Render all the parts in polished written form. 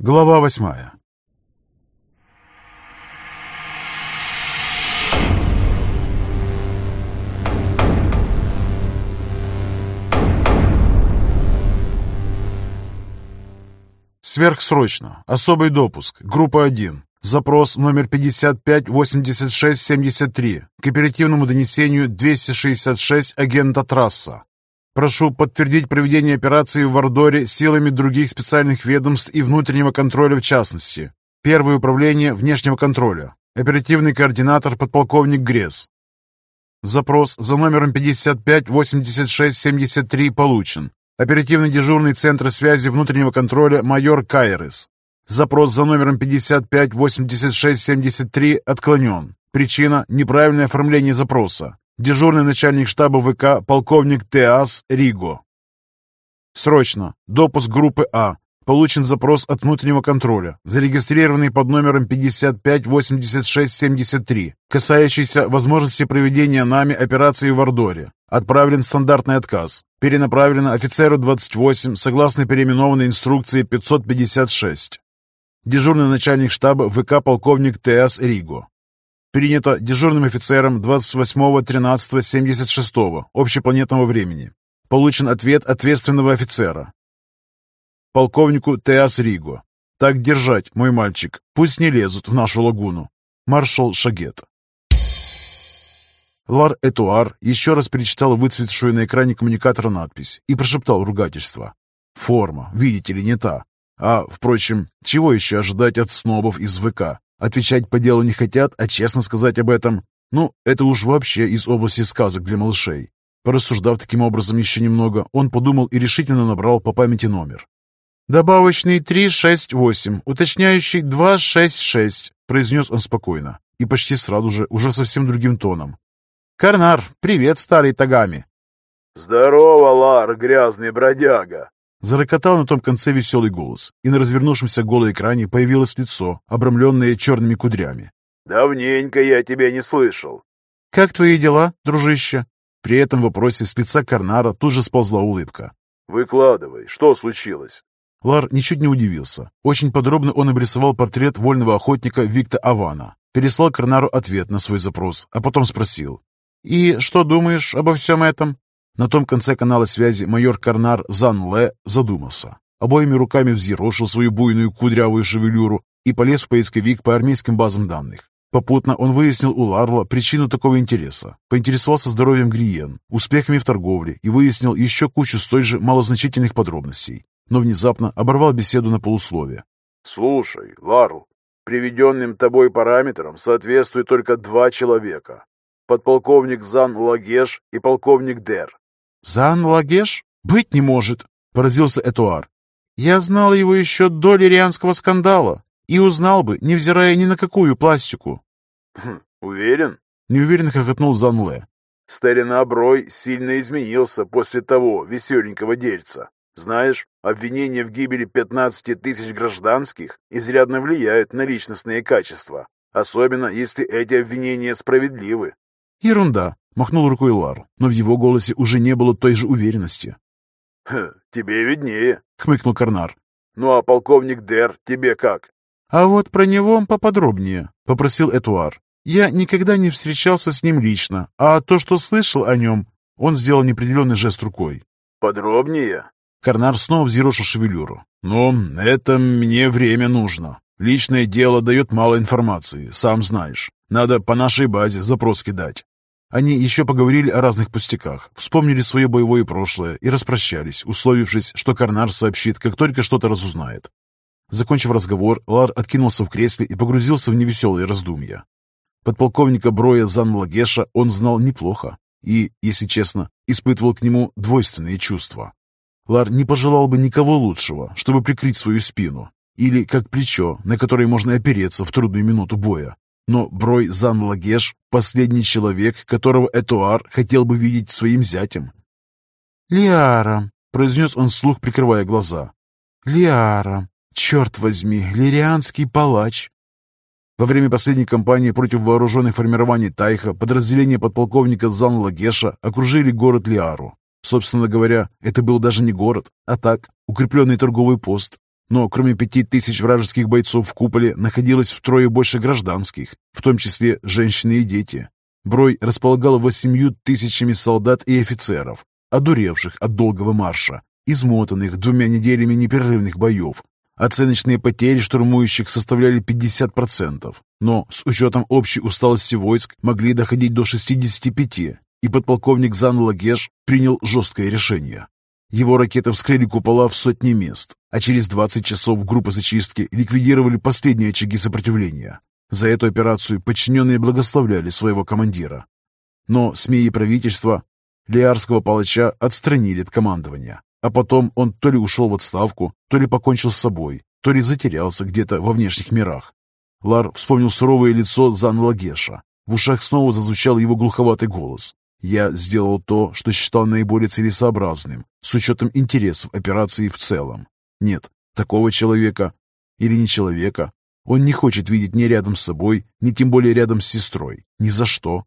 Глава 8. Сверхсрочно. Особый допуск. Группа 1. Запрос номер 558673 к оперативному донесению 266 агента Трасса. Прошу подтвердить проведение операции в Вардоре силами других специальных ведомств и внутреннего контроля в частности. Первое управление внешнего контроля. Оперативный координатор подполковник Гресс. Запрос за номером 558673 получен. Оперативный дежурный центр связи внутреннего контроля майор Кайрес. Запрос за номером 558673 отклонен. Причина – неправильное оформление запроса. Дежурный начальник штаба ВК полковник Теас Риго. Срочно. Допуск группы А. Получен запрос от внутреннего контроля, зарегистрированный под номером 558673, касающийся возможности проведения нами операции в Вардоре. Отправлен стандартный отказ. Перенаправлено офицеру 28 согласно переименованной инструкции 556. Дежурный начальник штаба ВК полковник Теас Риго. Принято дежурным офицером 28.13.76 общепланетного времени. Получен ответ ответственного офицера. Полковнику Теас Риго. Так держать, мой мальчик. Пусть не лезут в нашу лагуну. Маршал Шагет. Лар Этуар еще раз перечитал выцветшую на экране коммуникатора надпись и прошептал ругательство. Форма, видите ли, не та. Впрочем, чего еще ожидать от снобов из ВК? Отвечать по делу не хотят, а честно сказать об этом? Это уж вообще из области сказок для малышей. Порассуждав таким образом еще немного, он подумал и решительно набрал по памяти номер. «Добавочный 368, уточняющий 266», произнес он спокойно и почти сразу же, уже совсем другим тоном. «Карнар, привет, старый Тагами!» «Здорово, Лар, грязный бродяга!» Зарокотал на том конце веселый голос, и на развернувшемся голоэкране появилось лицо, обрамленное черными кудрями. «Давненько я тебя не слышал». «Как твои дела, дружище?» При этом вопросе с лица Карнара тут же сползла улыбка. «Выкладывай, что случилось?» Лар ничуть не удивился. Очень подробно он обрисовал портрет вольного охотника Викта Авана, переслал Карнару ответ на свой запрос, а потом спросил. «И что думаешь обо всем этом?» На том конце канала связи майор Карнар Зан-Ле задумался. Обоими руками взъерошил свою буйную кудрявую шевелюру и полез в поисковик по армейским базам данных. Попутно он выяснил у Ларла причину такого интереса, поинтересовался здоровьем Гриен, успехами в торговле и выяснил еще кучу столь же малозначительных подробностей. Но внезапно оборвал беседу на полусловие. «Слушай, Ларл, приведенным тобой параметрам соответствует только два человека. Подполковник Зан Лагеш и полковник Дер». «Зан Лагеш? Быть не может!» — поразился Этуар. «Я знал его еще до лирианского скандала и узнал бы, невзирая ни на какую пластику». «Уверен?» — неуверенно хохотнул Зан Ле. «Старина Брой сильно изменился после того веселенького дельца. Знаешь, обвинение в гибели 15 тысяч гражданских изрядно влияет на личностные качества, особенно если эти обвинения справедливы». «Ерунда», — махнул рукой Лар, но в его голосе уже не было той же уверенности. «Тебе виднее», — хмыкнул Карнар. «Ну а полковник Дер тебе как?» «А вот про него поподробнее», — попросил Этуар. «Я никогда не встречался с ним лично, а то, что слышал о нем...» Он сделал неопределенный жест рукой. «Подробнее?» Карнар снова взъерошил шевелюру. «Но это мне время нужно. Личное дело дает мало информации, сам знаешь. Надо по нашей базе запрос кидать». Они еще поговорили о разных пустяках, вспомнили свое боевое прошлое и распрощались, условившись, что Карнар сообщит, как только что-то разузнает. Закончив разговор, Лар откинулся в кресле и погрузился в невеселые раздумья. Подполковника Броя Зан-Лагеша он знал неплохо и, если честно, испытывал к нему двойственные чувства. Лар не пожелал бы никого лучшего, чтобы прикрыть свою спину, или как плечо, на которое можно опереться в трудную минуту боя. Но Брой Зан-Лагеш — последний человек, которого Этуар хотел бы видеть своим зятем. «Лиара», — произнес он вслух, прикрывая глаза. «Лиара, черт возьми, лирианский палач». Во время последней кампании против вооруженных формирований Тайха подразделения подполковника Зан-Лагеша окружили город Лиару. Собственно говоря, это был даже не город, а так, укрепленный торговый пост. Но кроме 5000 вражеских бойцов в куполе находилось втрое больше гражданских, в том числе женщины и дети. Брой располагал 8000 солдат и офицеров, одуревших от долгого марша, измотанных 2 неделями непрерывных боев. Оценочные потери штурмующих составляли 50%, но с учетом общей усталости войск могли доходить до 65%, и подполковник Зан Лагеш принял жесткое решение. Его ракеты вскрыли купола в сотни мест, а через 20 часов группы зачистки ликвидировали последние очаги сопротивления. За эту операцию подчиненные благословляли своего командира. Но СМИ и правительство Лиарского палача отстранили от командования, а потом он то ли ушел в отставку, то ли покончил с собой, то ли затерялся где-то во внешних мирах. Лар вспомнил суровое лицо Зан Лагеша. В ушах снова зазвучал его глуховатый голос. «Я сделал то, что считал наиболее целесообразным, с учетом интересов операции в целом. Нет, такого человека, или не человека, он не хочет видеть ни рядом с собой, ни тем более рядом с сестрой. Ни за что».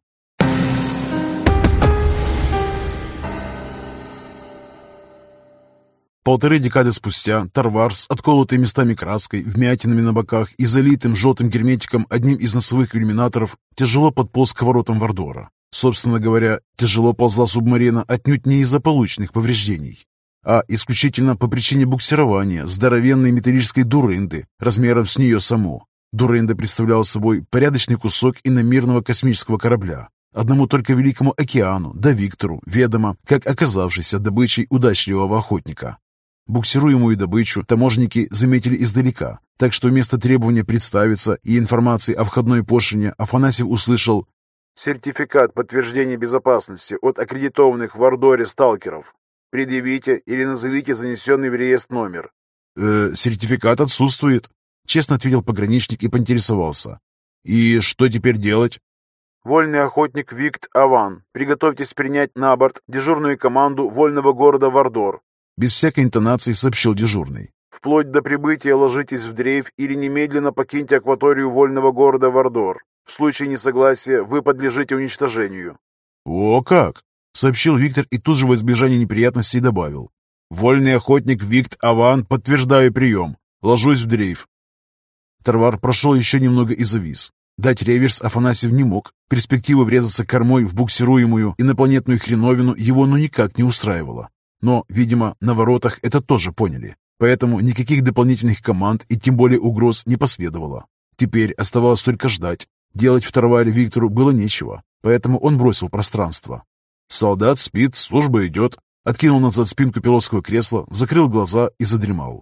Полторы декады спустя Тарвар с отколотой местами краской, вмятинами на боках и залитым желтым герметиком одним из носовых иллюминаторов тяжело подполз к воротам Вардора. Собственно говоря, тяжело ползла субмарина отнюдь не из-за полученных повреждений, а исключительно по причине буксирования здоровенной металлической дурынды размером с нее саму. Дурында представляла собой порядочный кусок иномирного космического корабля. Одному только Великому океану, да Виктору, ведомо, как оказавшейся добычей удачливого охотника. Буксируемую добычу таможенники заметили издалека, так что вместо требования представиться и информации о входной пошлине Афанасьев услышал: «Сертификат подтверждения безопасности от аккредитованных в Вардоре сталкеров. Предъявите или назовите занесенный в реестр номер». Сертификат отсутствует», — честно ответил пограничник и поинтересовался. «И что теперь делать?» «Вольный охотник Викт Аван, приготовьтесь принять на борт дежурную команду вольного города Вардор». Без всякой интонации сообщил дежурный. «Вплоть до прибытия ложитесь в дрейф или немедленно покиньте акваторию вольного города Вардор. В случае несогласия вы подлежите уничтожению». «О как!» — сообщил Виктор и тут же во избежание неприятностей добавил. «Вольный охотник Викт Аван, подтверждаю прием. Ложусь в дрейф». Тарвар прошел еще немного и завис. Дать реверс Афанасьев не мог. Перспектива врезаться кормой в буксируемую инопланетную хреновину его никак не устраивала. Но, видимо, на воротах это тоже поняли. Поэтому никаких дополнительных команд и тем более угроз не последовало. Теперь оставалось только ждать. Делать в Тарваре Виктору было нечего, поэтому он бросил пространство. Солдат спит, служба идет. Откинул назад спинку пилотского кресла, закрыл глаза и задремал.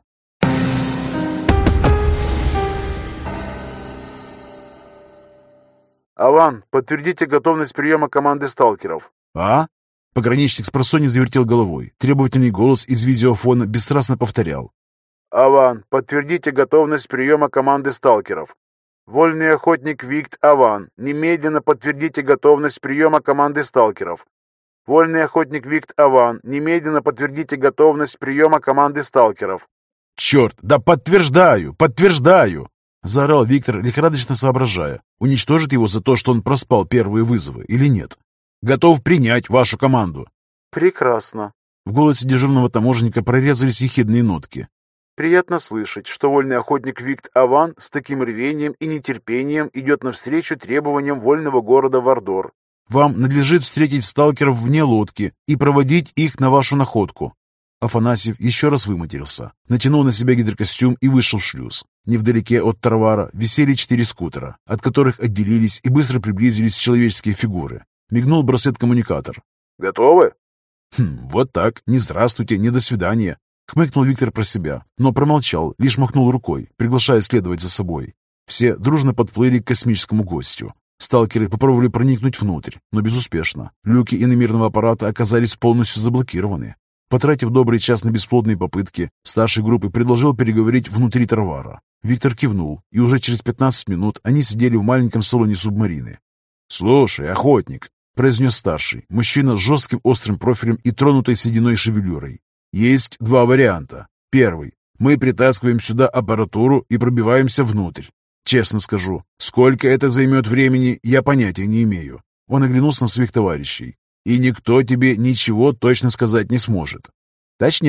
«Аван, подтвердите готовность приема команды сталкеров». «А?» Пограничник спросонья завертел головой. Требовательный голос из видеофона бесстрастно повторял. «Аван, подтвердите готовность приема команды сталкеров». «Вольный охотник Викт Аван, немедленно подтвердите готовность приема команды сталкеров». «Вольный охотник Викт Аван, немедленно подтвердите готовность приема команды сталкеров». «Черт, да подтверждаю, подтверждаю!» Заорал Виктор, лихорадочно соображая, уничтожит его за то, что он проспал первые вызовы или нет. «Готов принять вашу команду». «Прекрасно». В голосе дежурного таможенника прорезались ехидные нотки. «Приятно слышать, что вольный охотник Викт Аван с таким рвением и нетерпением идет навстречу требованиям вольного города Вардор». «Вам надлежит встретить сталкеров вне лодки и проводить их на вашу находку». Афанасьев еще раз выматерился, натянул на себя гидрокостюм и вышел в шлюз. Невдалеке от Тарвара висели 4 скутера, от которых отделились и быстро приблизились человеческие фигуры. Мигнул браслет-коммуникатор. «Готовы?» Вот так. Ни здравствуйте, ни до свидания. Хмыкнул Виктор про себя, но промолчал, лишь махнул рукой, приглашая следовать за собой. Все дружно подплыли к космическому гостю. Сталкеры попробовали проникнуть внутрь, но безуспешно. Люки иномирного аппарата оказались полностью заблокированы. Потратив добрый час на бесплодные попытки, старший группы предложил переговорить внутри Тарвара. Виктор кивнул, и уже через 15 минут они сидели в маленьком салоне субмарины. «Слушай, охотник», — произнес старший, мужчина с жестким острым профилем и тронутой сединой шевелюрой. «Есть 2 варианта. Первый. Мы притаскиваем сюда аппаратуру и пробиваемся внутрь. Честно скажу, сколько это займет времени, я понятия не имею». Он оглянулся на своих товарищей. «И никто тебе ничего точно сказать не сможет». «Точняк»,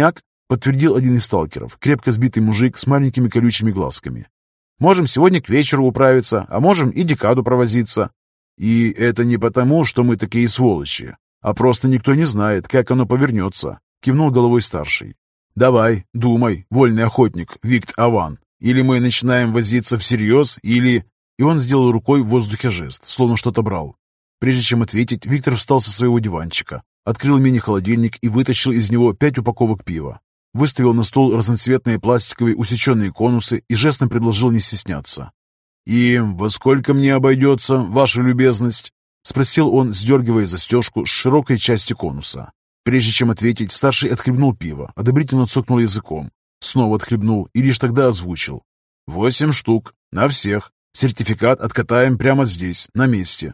подтвердил один из сталкеров, крепко сбитый мужик с маленькими колючими глазками. «Можем сегодня к вечеру управиться, а можем и декаду провозиться». «И это не потому, что мы такие сволочи, а просто никто не знает, как оно повернется», — кивнул головой старший. «Давай, думай, вольный охотник, Викт Аван. Или мы начинаем возиться всерьез, или...» И он сделал рукой в воздухе жест, словно что-то брал. Прежде чем ответить, Виктор встал со своего диванчика, открыл мини-холодильник и вытащил из него 5 упаковок пива. Выставил на стол разноцветные пластиковые усеченные конусы и жестом предложил не стесняться. «И во сколько мне обойдется, ваша любезность?» — спросил он, сдергивая застежку с широкой части конуса. Прежде чем ответить, старший отхлебнул пиво, одобрительно цокнул языком. Снова отхлебнул и лишь тогда озвучил. 8 штук. На всех. Сертификат откатаем прямо здесь, на месте.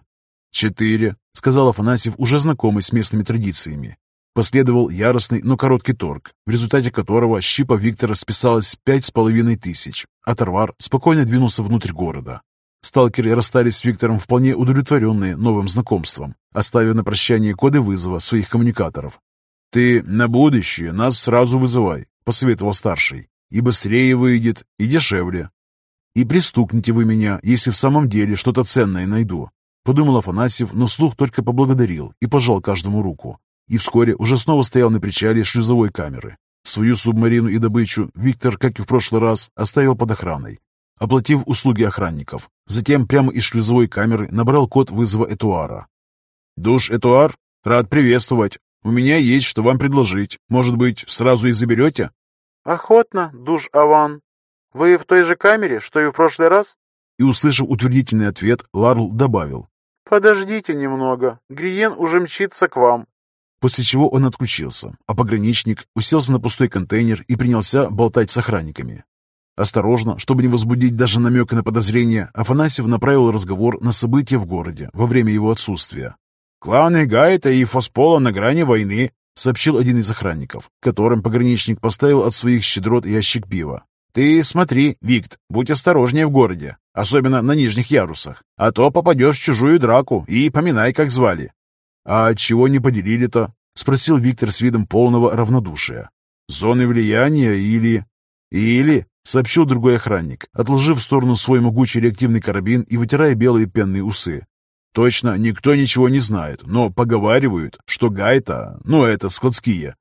4, сказал Афанасьев, уже знакомый с местными традициями. Последовал яростный, но короткий торг, в результате которого щипа Виктора списалась 5500, а Тарвар спокойно двинулся внутрь города. Сталкеры расстались с Виктором вполне удовлетворенные новым знакомством, оставив на прощание коды вызова своих коммуникаторов. «Ты на будущее нас сразу вызывай», — посоветовал старший. «И быстрее выйдет, и дешевле. И пристукните вы меня, если в самом деле что-то ценное найду», — подумал Афанасьев, но вслух только поблагодарил и пожал каждому руку. И вскоре уже снова стоял на причале шлюзовой камеры. Свою субмарину и добычу Виктор, как и в прошлый раз, оставил под охраной, оплатив услуги охранников. Затем прямо из шлюзовой камеры набрал код вызова Этуара. «Душ Этуар, рад приветствовать. У меня есть что вам предложить. Может быть, сразу и заберете?» «Охотно, душ Аван. Вы в той же камере, что и в прошлый раз?» И, услышав утвердительный ответ, Ларл добавил. «Подождите немного. Гриен уже мчится к вам». После чего он отключился, а пограничник уселся на пустой контейнер и принялся болтать с охранниками. Осторожно, чтобы не возбудить даже намека на подозрение, Афанасьев направил разговор на события в городе во время его отсутствия. «Кланы Гайта и Фоспола на грани войны», — сообщил один из охранников, которым пограничник поставил от своих щедрот ящик пива. «Ты смотри, Викт, будь осторожнее в городе, особенно на нижних ярусах, а то попадешь в чужую драку и поминай, как звали». «А чего не поделили-то?» — спросил Виктор с видом полного равнодушия. «Зоны влияния или...» «Или...» — сообщил другой охранник, отложив в сторону свой могучий реактивный карабин и вытирая белые пенные усы. «Точно никто ничего не знает, но поговаривают, что Гайта, это складские,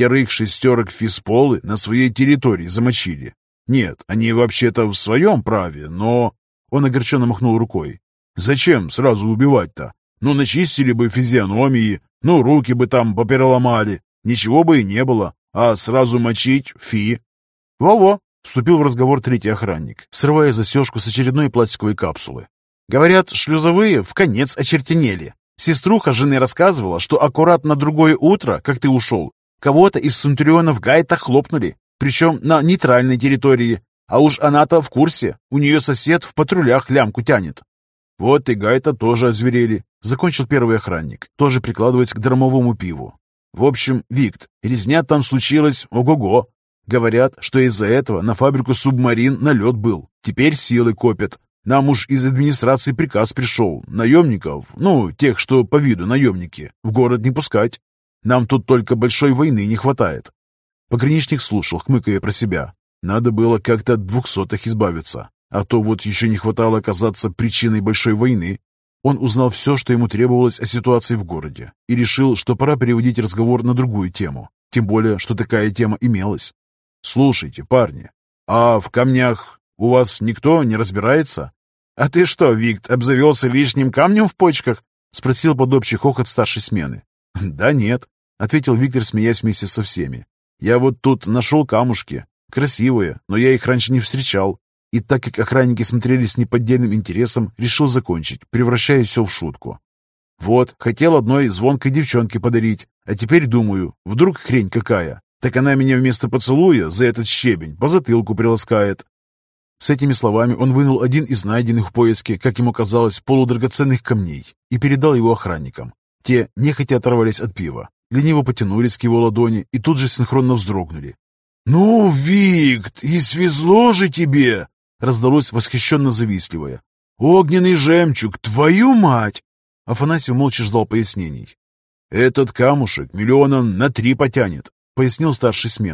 5-6 физполы на своей территории замочили. Нет, они вообще-то в своем праве, но...» Он огорченно махнул рукой. «Зачем сразу убивать-то? Начистили бы физиономии, руки бы там попереломали, ничего бы и не было, а сразу мочить — фи». «Во-во», — вступил в разговор третий охранник, срывая застежку с очередной пластиковой капсулы. «Говорят, шлюзовые в конец очертенели. Сеструха жены рассказывала, что аккурат на другое утро, как ты ушел, кого-то из центурионов Гайта хлопнули, причем на нейтральной территории. А уж она-то в курсе, у нее сосед в патрулях лямку тянет». «Вот и Гайта тоже озверели», — закончил первый охранник, тоже прикладываясь к драмовому пиву. «В общем, Викт, резня там случилась ого-го. Говорят, что из-за этого на фабрику субмарин налет был. Теперь силы копят. Нам уж из администрации приказ пришел. Наемников, тех, что по виду наемники, в город не пускать. Нам тут только большой войны не хватает». Пограничник слушал, хмыкая про себя. Надо было как-то от 200-х избавиться. А то вот еще не хватало оказаться причиной большой войны. Он узнал все, что ему требовалось о ситуации в городе, и решил, что пора переводить разговор на другую тему. Тем более, что такая тема имелась. «Слушайте, парни, а в камнях у вас никто не разбирается?» «А ты что, Викт, обзавелся лишним камнем в почках?» — спросил под общий хохот старшей смены. «Да нет», — ответил Виктор, смеясь вместе со всеми. «Я вот тут нашел камушки. Красивые, но я их раньше не встречал. И так как охранники смотрели с неподдельным интересом, решил закончить, превращая все в шутку. Вот, хотел одной звонкой девчонке подарить, а теперь думаю, вдруг хрень какая. Так она меня вместо поцелуя за этот щебень по затылку приласкает». С этими словами он вынул один из найденных в поиске, как ему казалось, полудрагоценных камней и передал его охранникам. Те нехотя оторвались от пива, лениво потянулись к его ладони и тут же синхронно вздрогнули. «Ну, Викт, и свезло же тебе!» раздалось восхищенно завистливое. «Огненный жемчуг, твою мать!» Афанасьев молча ждал пояснений. «Этот камушек 3 миллиона потянет», — пояснил старший смены.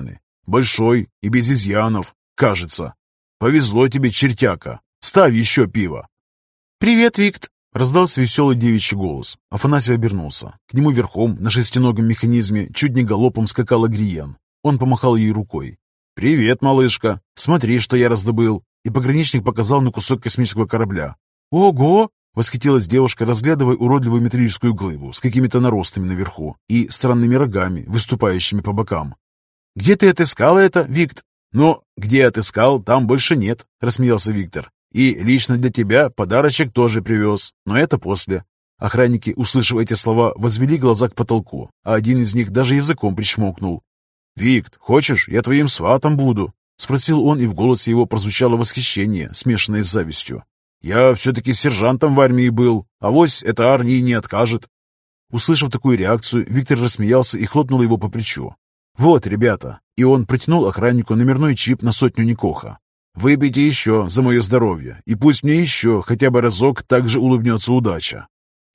Большой и без изъянов, кажется. Повезло тебе, чертяка. Ставь еще пиво». «Привет, Викт!» — раздался веселый девичий голос. Афанасий обернулся. К нему верхом на шестиногом механизме чуть не галопом скакала Гриен. Он помахал ей рукой. «Привет, малышка! Смотри, что я раздобыл!» И пограничник показал на кусок космического корабля. «Ого!» — восхитилась девушка, разглядывая уродливую металлическую глыбу с какими-то наростами наверху и странными рогами, выступающими по бокам. «Где ты отыскал это, Викт?» «Ну, где отыскал, там больше нет», — рассмеялся Виктор. «И лично для тебя подарочек тоже привез, но это после». Охранники, услышав эти слова, возвели глаза к потолку, а один из них даже языком причмокнул. «Викт, хочешь, я твоим сватом буду?» — спросил он, и в голосе его прозвучало восхищение, смешанное с завистью. «Я все-таки сержантом в армии был, авось эта армия не откажет». Услышав такую реакцию, Виктор рассмеялся и хлопнул его по плечу. «Вот, ребята!» И он протянул охраннику номерной чип на 100 Никоха. «Выпейте еще за мое здоровье, и пусть мне еще хотя бы разок так же улыбнется удача».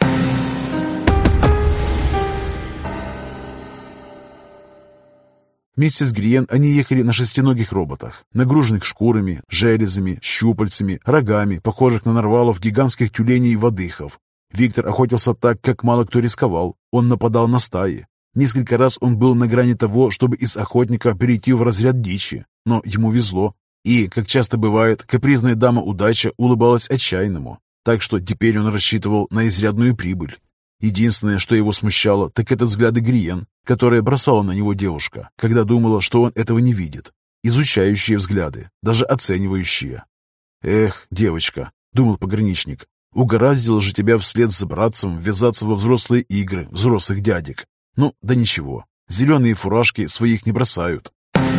Вместе с Гриен они ехали на шестиногих роботах, нагруженных шкурами, железами, щупальцами, рогами, похожих на нарвалов гигантских тюленей и водыхов. Виктор охотился так, как мало кто рисковал. Он нападал на стаи. Несколько раз он был на грани того, чтобы из охотника перейти в разряд дичи, но ему везло. И, как часто бывает, капризная дама удача улыбалась отчаянному, так что теперь он рассчитывал на изрядную прибыль. Единственное, что его смущало, так это взгляды Гриен, которые бросала на него девушка, когда думала, что он этого не видит. Изучающие взгляды, даже оценивающие. «Эх, девочка», — думал пограничник, — «угораздило же тебя вслед за братцем ввязаться во взрослые игры взрослых дядек. Ну, да ничего, зеленые фуражки своих не бросают».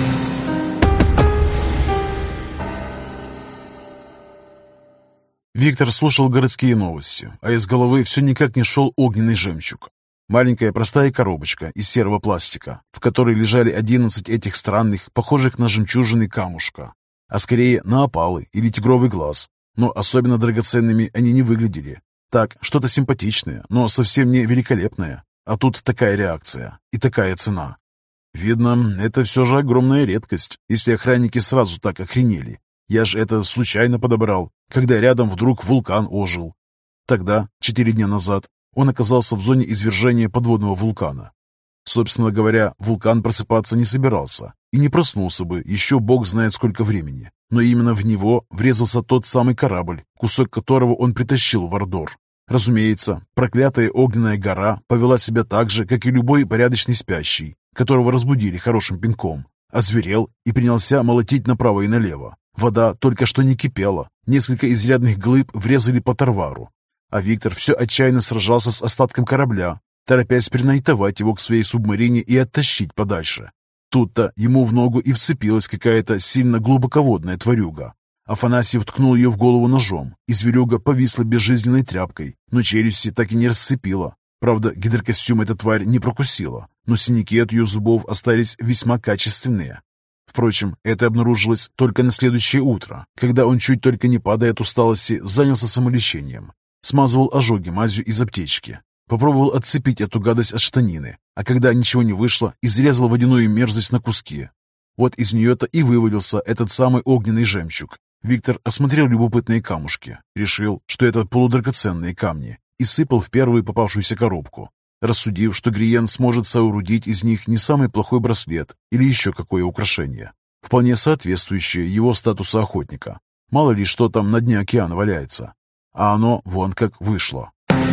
Виктор слушал городские новости, а из головы все никак не шел огненный жемчуг. Маленькая простая коробочка из серого пластика, в которой лежали 11 этих странных, похожих на жемчужины камушка, а скорее на опалы или тигровый глаз. Но особенно драгоценными они не выглядели. Так, что-то симпатичное, но совсем не великолепное. А тут такая реакция и такая цена. Видно, это все же огромная редкость, если охранники сразу так охренели. Я же это случайно подобрал, когда рядом вдруг вулкан ожил. Тогда, 4 дня назад, он оказался в зоне извержения подводного вулкана. Собственно говоря, вулкан просыпаться не собирался и не проснулся бы еще бог знает сколько времени. Но именно в него врезался тот самый корабль, кусок которого он притащил в Ордор. Разумеется, проклятая огненная гора повела себя так же, как и любой порядочный спящий, которого разбудили хорошим пинком, озверел и принялся молотить направо и налево. Вода только что не кипела, несколько изрядных глыб врезали по Тарвару, а Виктор все отчаянно сражался с остатком корабля, торопясь перенайтовать его к своей субмарине и оттащить подальше. Тут-то ему в ногу и вцепилась какая-то сильно глубоководная тварюга. Афанасьев ткнул ее в голову ножом, и зверюга повисла безжизненной тряпкой, но челюсти так и не расцепила. Правда, гидрокостюм эта тварь не прокусила, но синяки от ее зубов остались весьма качественные. Впрочем, это обнаружилось только на следующее утро, когда он, чуть только не падая от усталости, занялся самолечением. Смазывал ожоги мазью из аптечки. Попробовал отцепить эту гадость от штанины, а когда ничего не вышло, изрезал водяную мерзость на куски. Вот из нее-то и вывалился этот самый огненный жемчуг. Виктор осмотрел любопытные камушки, решил, что это полудрагоценные камни, и сыпал в первую попавшуюся коробку, рассудив, что Гриен сможет соорудить из них не самый плохой браслет или еще какое украшение, вполне соответствующее его статусу охотника. Мало ли что там на дне океана валяется. А оно вон как вышло.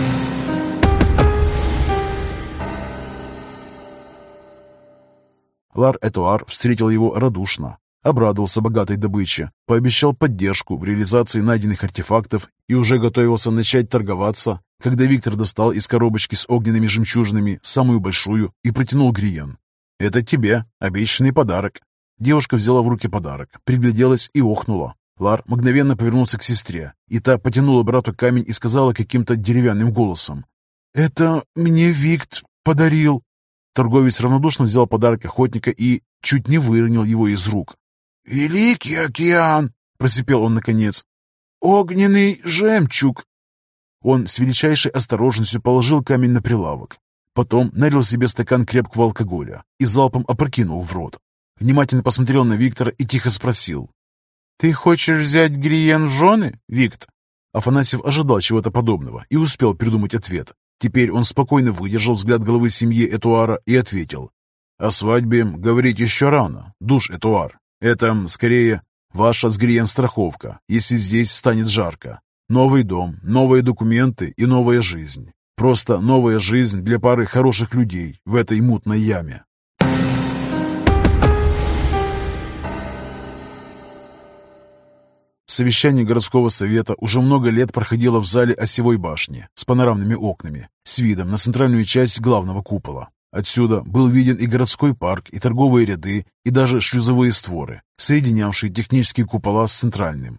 Лар-Этуар встретил его радушно, обрадовался богатой добыче, пообещал поддержку в реализации найденных артефактов и уже готовился начать торговаться, когда Виктор достал из коробочки с огненными жемчужинами самую большую и протянул Гриен. «Это тебе, обещанный подарок». Девушка взяла в руки подарок, пригляделась и охнула. Лар мгновенно повернулся к сестре, и та потянула брату камень и сказала каким-то деревянным голосом: «Это мне Викт подарил». Торговец равнодушно взял подарок охотника и чуть не выронил его из рук. «Великий океан!» — просипел он наконец. «Огненный жемчуг!» Он с величайшей осторожностью положил камень на прилавок. Потом налил себе стакан крепкого алкоголя и залпом опрокинул в рот. Внимательно посмотрел на Виктора и тихо спросил. «Ты хочешь взять Гриен в жены, Викт?» Афанасьев ожидал чего-то подобного и успел придумать ответ. Теперь он спокойно выдержал взгляд главы семьи Этуара и ответил. «О свадьбе говорить еще рано, душ Этуар. Это, скорее, ваша с Гриен страховка, если здесь станет жарко. Новый дом, новые документы и новая жизнь. Просто новая жизнь для пары хороших людей в этой мутной яме». Совещание городского совета уже много лет проходило в зале осевой башни с панорамными окнами, с видом на центральную часть главного купола. Отсюда был виден и городской парк, и торговые ряды, и даже шлюзовые створы, соединявшие технические купола с центральным.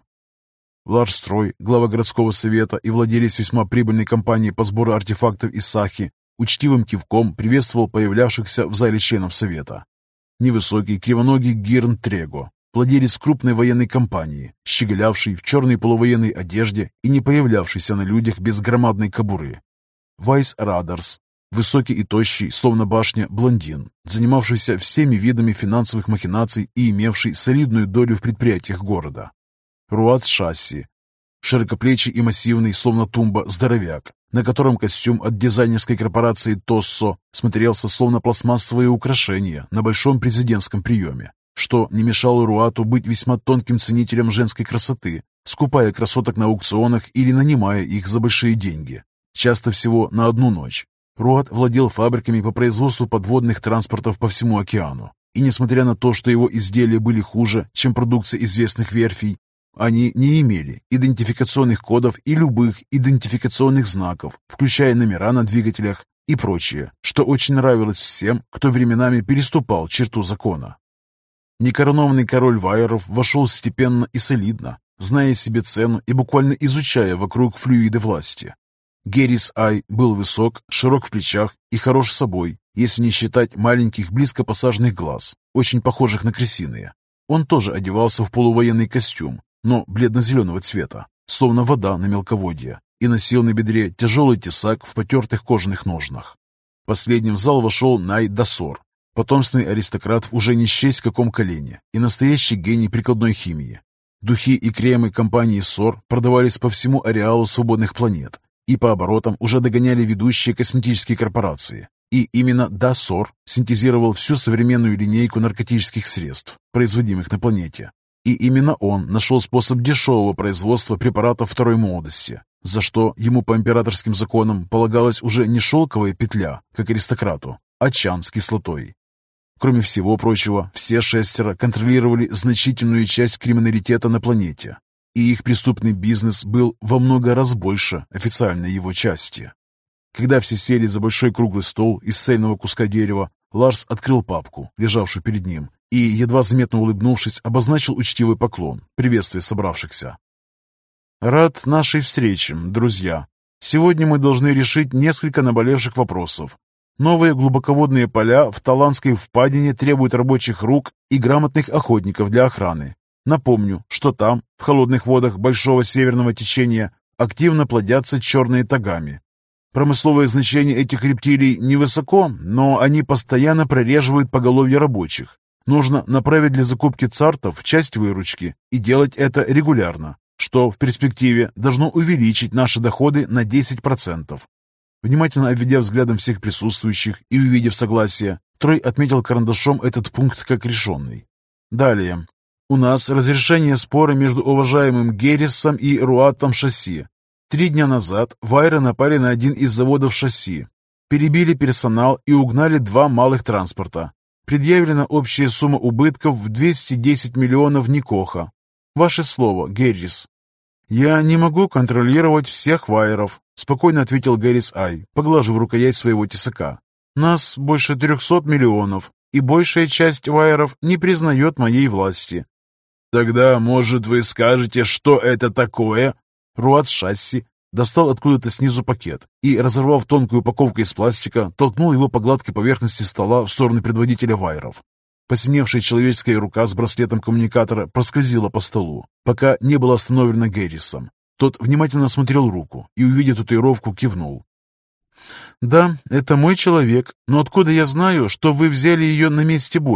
Ларстрой, глава городского совета и владелец весьма прибыльной компании по сбору артефактов из Сахи, учтивым кивком приветствовал появлявшихся в зале членов совета. Невысокий, кривоногий Гирн Трего, владелец крупной военной компании, щеголявший в черной полувоенной одежде и не появлявшийся на людях без громадной кобуры. Вайс Радарс, высокий и тощий, словно башня, блондин, занимавшийся всеми видами финансовых махинаций и имевший солидную долю в предприятиях города. Руат Шасси, широкоплечий и массивный, словно тумба, здоровяк, на котором костюм от дизайнерской корпорации Тоссо смотрелся словно пластмассовое украшение на большом президентском приеме, что не мешало Руату быть весьма тонким ценителем женской красоты, скупая красоток на аукционах или нанимая их за большие деньги, часто всего на одну ночь. Руат владел фабриками по производству подводных транспортов по всему океану, и несмотря на то, что его изделия были хуже, чем продукция известных верфей, они не имели идентификационных кодов и любых идентификационных знаков, включая номера на двигателях и прочее, что очень нравилось всем, кто временами переступал черту закона. Некоронованный король Вайеров вошел степенно и солидно, зная себе цену и буквально изучая вокруг флюиды власти. Геррис Ай был высок, широк в плечах и хорош собой, если не считать маленьких близко посаженных глаз, очень похожих на крысиные. Он тоже одевался в полувоенный костюм, но бледно-зеленого цвета, словно вода на мелководье, и носил на бедре тяжелый тесак в потертых кожаных ножнах. Последним в зал вошел Най Дасор, потомственный аристократ в уже не счесть каком колене и настоящий гений прикладной химии. Духи и кремы компании СОР продавались по всему ареалу свободных планет и по оборотам уже догоняли ведущие косметические корпорации. И именно Дасор синтезировал всю современную линейку наркотических средств, производимых на планете. И именно он нашел способ дешевого производства препаратов второй молодости, за что ему по императорским законам полагалась уже не шелковая петля, как аристократу, а чан с кислотой. Кроме всего прочего, все шестеро контролировали значительную часть криминалитета на планете, и их преступный бизнес был во много раз больше официальной его части. Когда все сели за большой круглый стол из цельного куска дерева, Ларс открыл папку, лежавшую перед ним, и, едва заметно улыбнувшись, обозначил учтивый поклон, приветствуя собравшихся. «Рад нашей встрече, друзья. Сегодня мы должны решить несколько наболевших вопросов. Новые глубоководные поля в Таланской впадине требуют рабочих рук и грамотных охотников для охраны. Напомню, что там, в холодных водах Большого Северного течения, активно плодятся черные тагами. Промысловое значение этих рептилий невысоко, но они постоянно прореживают поголовье рабочих. Нужно направить для закупки цартов часть выручки и делать это регулярно, что в перспективе должно увеличить наши доходы на 10%. Внимательно обведя взглядом всех присутствующих и увидев согласие, Трой отметил карандашом этот пункт как решенный. Далее. У нас разрешение спора между уважаемым Геррисом и Руатом Шасси. 3 дня назад Вайры напали на один из заводов шасси, перебили персонал и угнали 2 малых транспорта. Предъявлена общая сумма убытков в 210 миллионов Никоха. Ваше слово, Геррис. «Я не могу контролировать всех Вайеров», — спокойно ответил Геррис Ай, поглаживая рукоять своего тесака. «Нас больше 300 миллионов, и большая часть Вайеров не признает моей власти». «Тогда, может, вы скажете, что это такое?» Руат Шасси достал откуда-то снизу пакет и, разорвав тонкую упаковку из пластика, толкнул его по гладкой поверхности стола в сторону предводителя Вайеров. Посиневшая человеческая рука с браслетом коммуникатора проскользила по столу, пока не была остановлена Геррисом. Тот внимательно осмотрел руку и, увидев татуировку, кивнул. «Да, это мой человек, но откуда я знаю, что вы взяли ее на месте боя?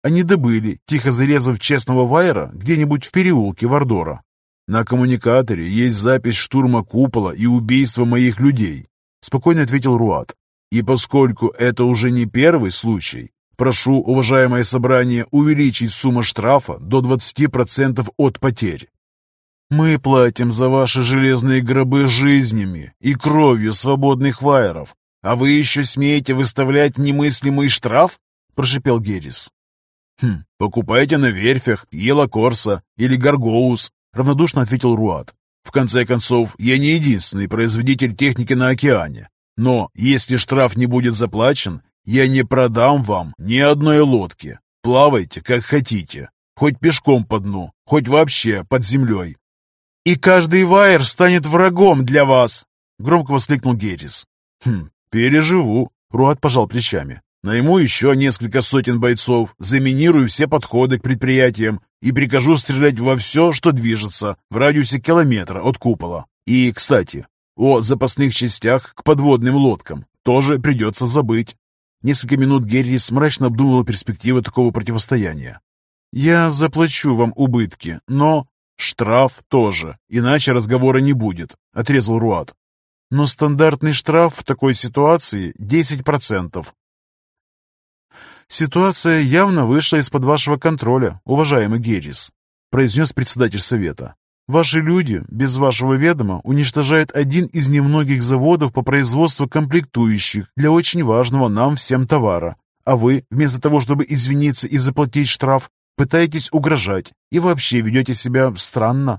они добыли, тихо зарезав честного Вайера где-нибудь в переулке Вардора. На коммуникаторе есть запись штурма купола и убийства моих людей, спокойно ответил Руат. И поскольку это уже не первый случай, прошу, уважаемое собрание, увеличить сумму штрафа до 20% от потерь. Мы платим за ваши железные гробы жизнями и кровью свободных вайеров, а вы еще смеете выставлять немыслимый штраф? Прошипел Геррис. Покупайте на верфях Ела Корса или Гаргоус, равнодушно ответил Руат. В конце концов, я не единственный производитель техники на океане. Но если штраф не будет заплачен, я не продам вам ни одной лодки. Плавайте, как хотите. Хоть пешком по дну, хоть вообще под землей. «И каждый вайер станет врагом для вас!» — громко воскликнул Геррис. «Переживу», — Руат пожал плечами. «Найму еще несколько сотен бойцов, заминирую все подходы к предприятиям и прикажу стрелять во все, что движется в радиусе километра от купола. И, кстати, о запасных частях к подводным лодкам тоже придется забыть». Несколько минут Геррис мрачно обдумывал перспективы такого противостояния. «Я заплачу вам убытки, но...» «Штраф тоже, иначе разговора не будет», — отрезал Руат. «Но стандартный штраф в такой ситуации 10%. «Ситуация явно вышла из-под вашего контроля, уважаемый Геррис», — произнес председатель совета. «Ваши люди, без вашего ведома, уничтожают один из немногих заводов по производству комплектующих для очень важного нам всем товара, а вы, вместо того, чтобы извиниться и заплатить штраф, пытаетесь угрожать и вообще ведете себя странно».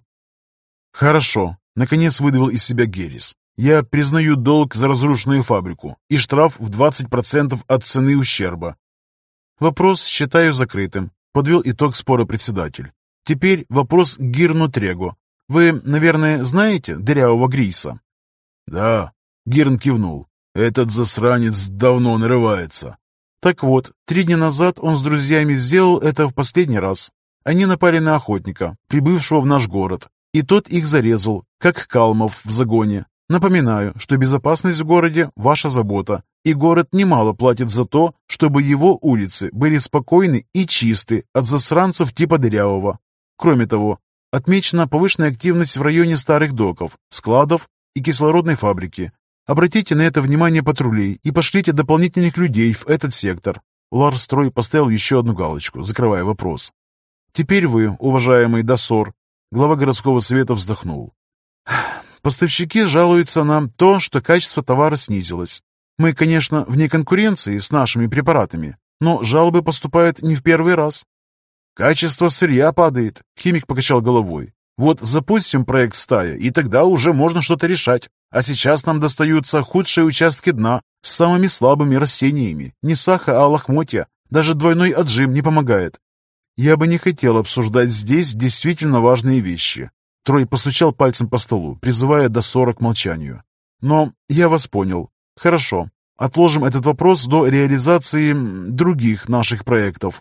«Хорошо», — наконец выдавил из себя Геррис. «Я признаю долг за разрушенную фабрику и штраф в 20% от цены ущерба. Вопрос считаю закрытым», — подвел итог спора председатель. «Теперь вопрос к Гирну Трего. Вы, наверное, знаете дырявого Гриса?» «Да», — Гирн кивнул. «Этот засранец давно нарывается». Так вот, 3 дня назад он с друзьями сделал это в последний раз. Они напали на охотника, прибывшего в наш город, и тот их зарезал, как калмов в загоне. Напоминаю, что безопасность в городе – ваша забота, и город немало платит за то, чтобы его улицы были спокойны и чисты от засранцев типа Дырявого. Кроме того, отмечена повышенная активность в районе старых доков, складов и кислородной фабрики. Обратите на это внимание патрулей и пошлите дополнительных людей в этот сектор». Ларс Трой поставил еще одну галочку, закрывая вопрос. «Теперь вы, уважаемый Досор», — глава городского совета вздохнул. «Поставщики жалуются на то, что качество товара снизилось. Мы, конечно, вне конкуренции с нашими препаратами, но жалобы поступают не в первый раз». «Качество сырья падает», — химик покачал головой. «Вот запустим проект «Стая», и тогда уже можно что-то решать. А сейчас нам достаются худшие участки дна с самыми слабыми растениями. Не саха, а лохмотья. Даже двойной отжим не помогает». «Я бы не хотел обсуждать здесь действительно важные вещи». Трой постучал пальцем по столу, призывая Досора к молчанию. «Но я вас понял. Хорошо. Отложим этот вопрос до реализации других наших проектов».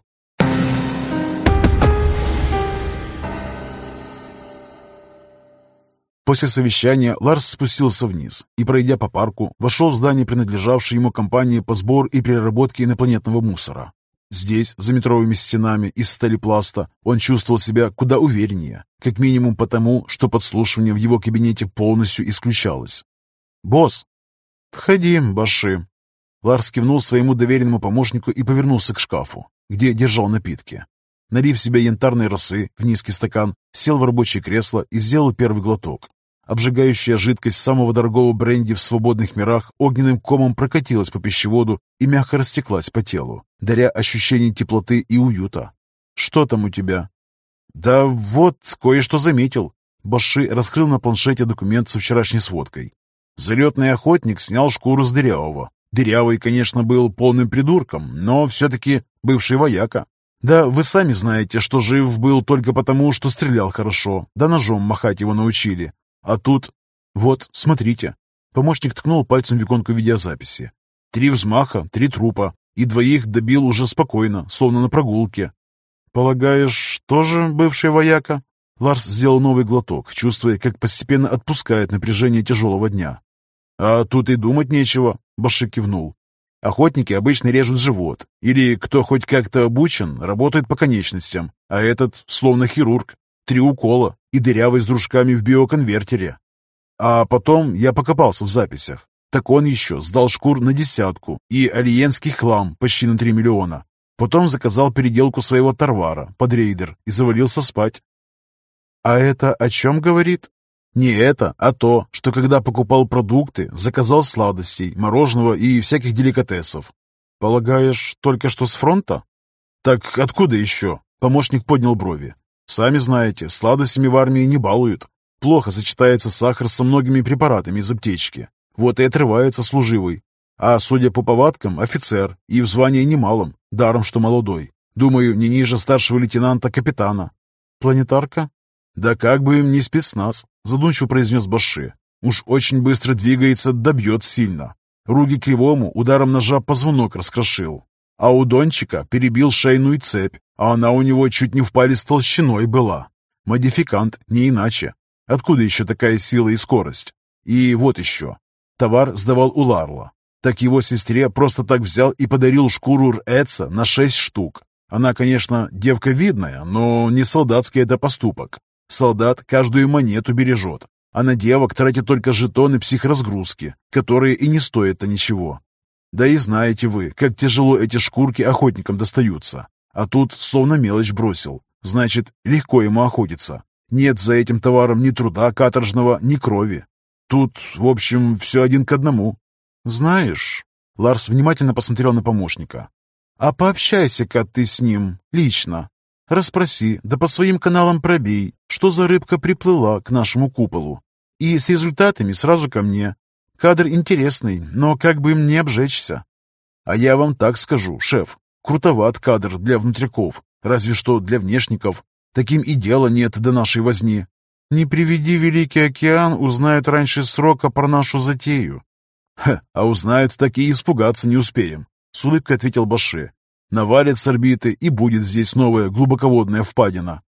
После совещания Ларс спустился вниз и, пройдя по парку, вошел в здание, принадлежавшее ему компании по сбору и переработке инопланетного мусора. Здесь, за метровыми стенами из сталепласта, он чувствовал себя куда увереннее, как минимум потому, что подслушивание в его кабинете полностью исключалось. «Босс!» «Входи, Баши!» Ларс кивнул своему доверенному помощнику и повернулся к шкафу, где держал напитки. Налив себе янтарной росы в низкий стакан, сел в рабочее кресло и сделал первый глоток. Обжигающая жидкость самого дорогого бренди в свободных мирах огненным комом прокатилась по пищеводу и мягко растеклась по телу, даря ощущение теплоты и уюта. «Что там у тебя?» «Да вот, кое-что заметил». Баши раскрыл на планшете документ со вчерашней сводкой. Залетный охотник снял шкуру с Дырявого. Дырявый, конечно, был полным придурком, но все-таки бывший вояка. Да вы сами знаете, что жив был только потому, что стрелял хорошо, да ножом махать его научили. А тут... Вот, смотрите. Помощник ткнул пальцем в иконку видеозаписи. 3 взмаха, 3 трупа. И 2 добил уже спокойно, словно на прогулке. Полагаешь, тоже бывший вояка? Ларс сделал новый глоток, чувствуя, как постепенно отпускает напряжение тяжелого дня. А тут и думать нечего, Баши кивнул. Охотники обычно режут живот, или кто хоть как-то обучен, работает по конечностям, а этот словно хирург. 3 укола и дырявый с дружками в биоконвертере. А потом я покопался в записях. Так он еще сдал шкур на 10 и алиенский хлам почти на 3 миллиона. Потом заказал переделку своего Тарвара под рейдер и завалился спать. А это о чем говорит? Не это, а то, что когда покупал продукты, заказал сладостей, мороженого и всяких деликатесов. Полагаешь, только что с фронта? Так откуда еще? Помощник поднял брови. Сами знаете, сладостями в армии не балуют. Плохо сочетается сахар со многими препаратами из аптечки. Вот и отрывается служивый. А судя по повадкам, офицер, и в звании немалом, даром что молодой. Думаю, не ниже старшего лейтенанта-капитана. Планетарка? Да как бы им не спецназ, задумчиво произнес Баши. Уж очень быстро двигается, добьет сильно. Руги Кривому ударом ножа позвонок раскрошил. А у Дончика перебил шейную цепь, а она у него чуть не в палец толщиной была. Модификант, не иначе. Откуда еще такая сила и скорость? И вот еще. Товар сдавал у Ларла. Так его сестре просто так взял и подарил шкуру Р'Эца на 6 штук. Она, конечно, девка видная, но не солдатский это поступок. Солдат каждую монету бережет, а на девок тратит только жетоны психоразгрузки, которые и не стоят-то ничего. Да и знаете вы, как тяжело эти шкурки охотникам достаются. А тут словно мелочь бросил. Значит, легко ему охотиться. Нет за этим товаром ни труда каторжного, ни крови. Тут, в общем, все 1 к 1. Знаешь, Ларс внимательно посмотрел на помощника. А пообщайся-ка ты с ним лично. Расспроси, да по своим каналам пробей, что за рыбка приплыла к нашему куполу. И с результатами сразу ко мне. Кадр интересный, но как бы им не обжечься. А я вам так скажу, шеф, крутоват кадр для внутряков, разве что для внешников. Таким и дела нет до нашей возни. Не приведи Великий океан, узнают раньше срока про нашу затею. А узнают, так и испугаться не успеем, с улыбкой ответил Баши. Навалит с орбиты, и будет здесь новая глубоководная впадина.